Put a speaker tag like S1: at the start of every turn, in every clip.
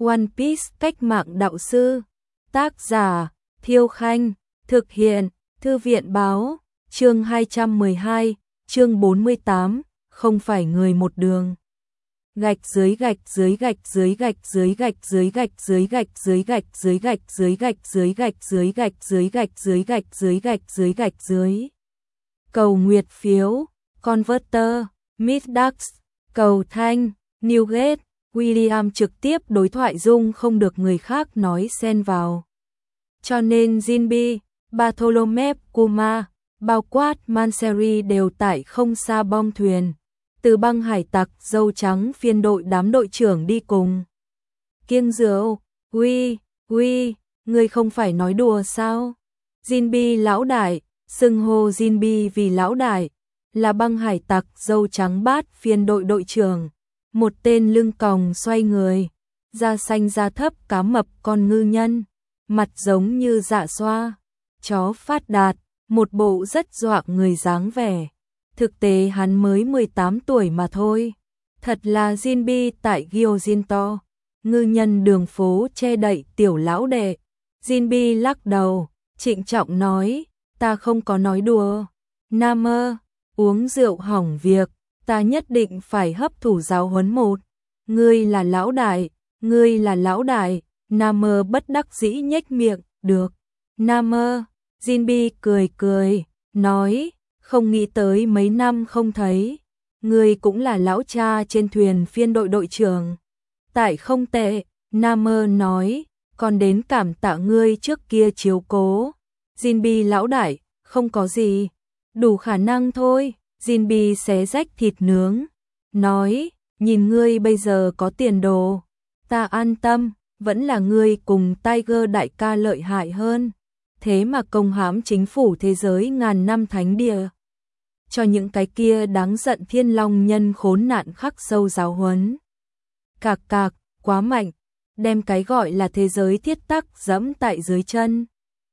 S1: One Piece cách mạng đạo sư. Tác giả Thiêu Khanh. Thực hiện Thư viện Báo. Chương 212, chương 48, không phải người một đường. Gạch dưới gạch dưới gạch dưới gạch dưới gạch dưới gạch dưới gạch dưới gạch dưới gạch dưới gạch dưới gạch dưới gạch dưới gạch dưới gạch dưới gạch dưới gạch dưới. Cầu nguyệt phiếu, Converter, Midax, cầu thanh, Newgate. William trực tiếp đối thoại dung không được người khác nói xen vào. Cho nên Jinbe, Bartholomew Kuma, bao quát Manseri đều tại không xa bong thuyền. Từ băng hải tặc dâu trắng phiên đội đám đội trưởng đi cùng. Kiêng rượu, uy, ngươi không phải nói đùa sao? Jinbe lão đại, xưng hô Jinbe vì lão đại, là băng hải tặc dâu trắng bát phiên đội đội trưởng. Một tên lưng còng xoay người, da xanh da thấp cá mập con ngư nhân, mặt giống như dạ xoa, chó phát đạt, một bộ rất dọa người dáng vẻ. Thực tế hắn mới 18 tuổi mà thôi. Thật là Jinbe tại Gyojinto, ngư nhân đường phố che đậy tiểu lão đệ. Jinbe lắc đầu, trịnh trọng nói, ta không có nói đùa. Namer, uống rượu hỏng việc, ta nhất định phải hấp thụ giáo huấn một. Ngươi là lão đại, ngươi là lão đại. Namer bất đắc dĩ nhếch miệng, được. Namer, Jinbe cười, nói, không nghĩ tới mấy năm không thấy. Ngươi cũng là lão cha trên thuyền phiên đội đội trưởng. Tại không tệ, Namer nói, còn đến cảm tạ ngươi trước kia chiếu cố. Jinbe lão đại, không có gì, đủ khả năng thôi. Jinbe xé rách thịt nướng, nói, nhìn ngươi bây giờ có tiền đồ, ta an tâm, vẫn là ngươi cùng Tiger đại ca lợi hại hơn, thế mà công hãm chính phủ thế giới ngàn năm thánh địa. Cho những cái kia đáng giận thiên long nhân khốn nạn khắc sâu giáo huấn. Cạc, quá mạnh, đem cái gọi là thế giới thiết tắc dẫm tại dưới chân.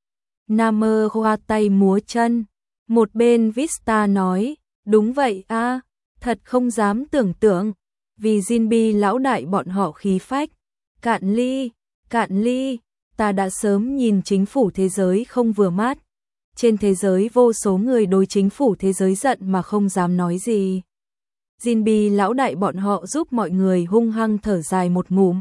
S1: Namer hoa tay múa chân, một bên Vista nói, đúng vậy a, thật không dám tưởng tượng, vì Jinbe lão đại bọn họ khí phách. Cạn ly, ta đã sớm nhìn chính phủ thế giới không vừa mắt. Trên thế giới vô số người đối chính phủ thế giới giận mà không dám nói gì. Jinbe lão đại bọn họ giúp mọi người hung hăng thở dài một ngụm.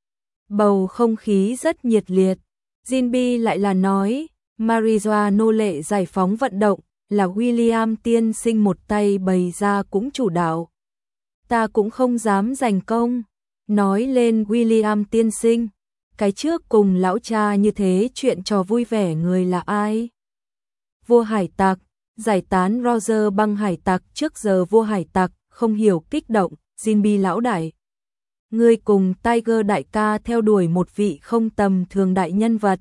S1: Bầu không khí rất nhiệt liệt. Jinbe lại là nói, Marijoa nô lệ giải phóng vận động là William tiên sinh một tay bày ra cũng chủ đạo. Ta cũng không dám giành công. Nói lên William tiên sinh, cái trước cùng lão cha như thế chuyện trò vui vẻ người là ai? Vua hải tặc, giải tán Roger băng hải tặc trước giờ vua hải tặc, không hiểu kích động, Jinbe lão đại. Ngươi cùng Tiger đại ca theo đuổi một vị không tầm thường đại nhân vật.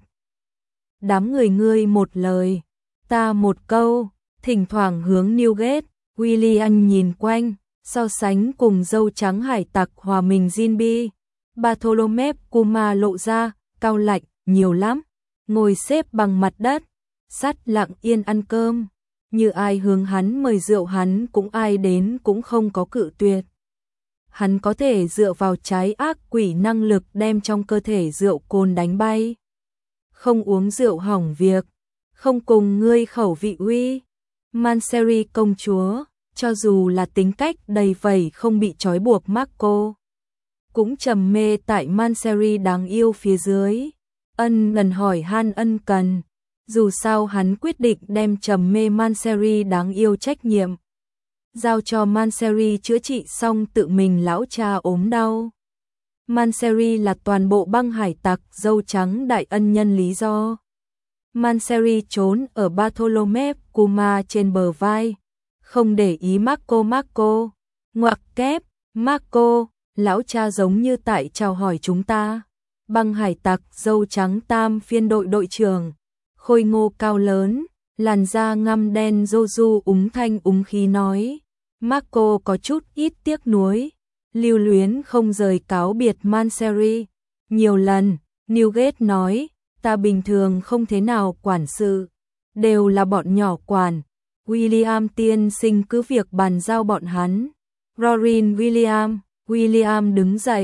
S1: Đám người ngươi một lời, ta một câu. Thỉnh thoảng hướng Newgate, William nhìn quanh, so sánh cùng dâu trắng hải tặc hòa mình Jinbe. Bartholomew Kuma lộ ra, cao lạnh, nhiều lắm, ngồi xếp bằng mặt đất, sắt lặng yên ăn cơm. Như ai hướng hắn mời rượu hắn cũng ai đến cũng không có cự tuyệt. Hắn có thể dựa vào trái ác quỷ năng lực đem trong cơ thể rượu cồn đánh bay. Không uống rượu hỏng việc, không cùng ngươi khẩu vị uy. Manseri công chúa, cho dù là tính cách đầy vẩy không bị trói buộc Marco, cũng trầm mê tại Manseri đáng yêu phía dưới. Ân lần hỏi han ân cần, dù sao hắn quyết định đem trầm mê Manseri đáng yêu trách nhiệm, giao cho Manseri chữa trị xong tự mình lão cha ốm đau. Manseri là toàn bộ băng hải tặc dâu trắng đại ân nhân lý do. Manseri trốn ở Bartholomew Kuma trên bờ vai, không để ý Marco, ngoặc kép, Marco, lão cha giống như tại chào hỏi chúng ta. Băng hải tặc dâu trắng tam phiên đội đội trưởng, khôi ngô cao lớn, làn da ngăm đen Joju úng thanh úng khí nói. Marco có chút ít tiếc nuối, lưu luyến không rời cáo biệt Manseri. Nhiều lần, Newgate nói, ta bình thường không thế nào quản sự, đều là bọn nhỏ quản. William tiên sinh cứ việc bàn giao bọn hắn. Rorin William đứng dậy,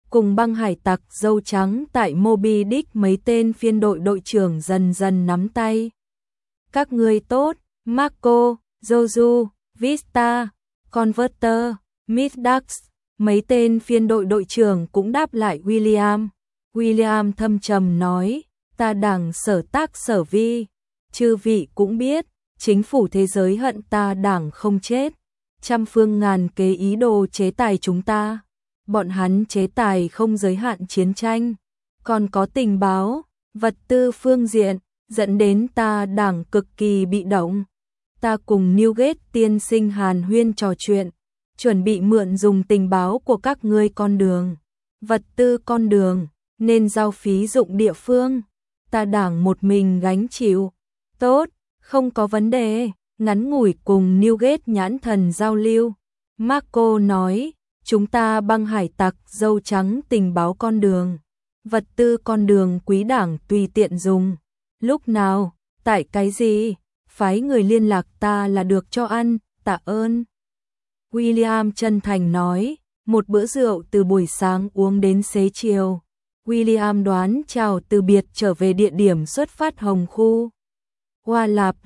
S1: cùng băng hải tặc dâu trắng tại Moby Dick mấy tên phiên đội trưởng dần dần nắm tay. Các ngươi tốt, Marco, Joju, Vista, Converter, Midax, mấy tên phiên đội trưởng cũng đáp lại William. William thâm trầm nói, ta đảng sở tác sở vi, chư vị cũng biết, chính phủ thế giới hận ta đảng không chết, trăm phương ngàn kế ý đồ chế tài chúng ta. Bọn hắn chế tài không giới hạn chiến tranh, còn có tình báo, vật tư phương diện, dẫn đến ta đảng cực kỳ bị động. Ta cùng Newgate tiên sinh hàn huyên trò chuyện, chuẩn bị mượn dùng tình báo của các ngươi con đường, vật tư con đường, nên giao phí dụng địa phương. Ta đảng một mình gánh chịu. Tốt, không có vấn đề. Ngắn ngủi cùng Newgate nhãn thần giao lưu. Marco nói, chúng ta băng hải tặc dâu trắng tình báo con đường, vật tư con đường quý đảng tùy tiện dùng. Lúc nào, tại cái gì, phái người liên lạc ta là được cho ăn, tạ ơn. William chân thành nói, một bữa rượu từ buổi sáng uống đến xế chiều. William đoán chào từ biệt trở về địa điểm xuất phát Hồng Khu. Hoa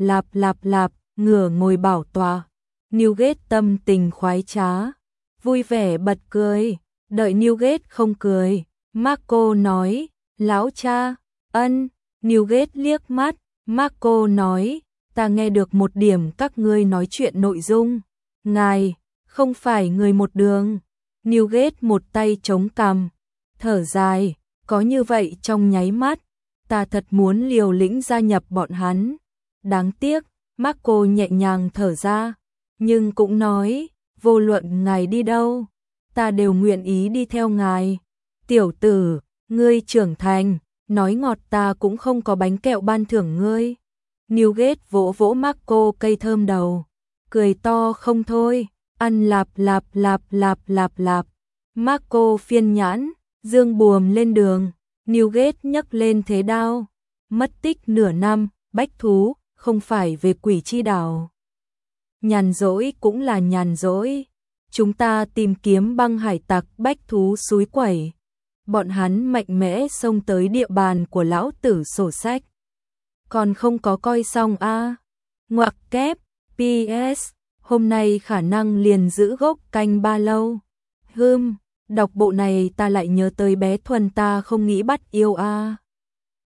S1: lạp, ngửa ngồi bảo tọa. Newgate tâm tình khoái trá, vui vẻ bật cười, đợi Newgate không cười. Marco nói, lão cha, ân. Newgate liếc mắt, Marco nói, ta nghe được một điểm các ngươi nói chuyện nội dung. Ngài, không phải người một đường. Newgate một tay chống cằm, thở dài, có như vậy trong nháy mắt, ta thật muốn liều lĩnh gia nhập bọn hắn. Đáng tiếc, Marco nhẹ nhàng thở ra, nhưng cũng nói, vô luận ngài đi đâu, ta đều nguyện ý đi theo ngài. Tiểu tử, ngươi trưởng thành, nói ngọt ta cũng không có bánh kẹo ban thưởng ngươi. Newgate vỗ vỗ Marco cây thơm đầu, cười to không thôi, ăn lạp. Marco phiên nhãn, dương buồm lên đường, Newgate nhấc lên thế đao, mất tích nửa năm, bách thú, không phải về quỷ chi đảo. Nhàn rỗi cũng là nhàn rỗi, chúng ta tìm kiếm băng hải tặc bách thú suối quẩy. Bọn hắn mạnh mẽ xông tới địa bàn của lão tử sổ sách. Còn không có coi xong a. Ngoặc kép, PS, hôm nay khả năng liền giữ gốc canh ba lâu. Đọc bộ này ta lại nhớ tới bé Thuần ta không nghĩ bắt yêu a.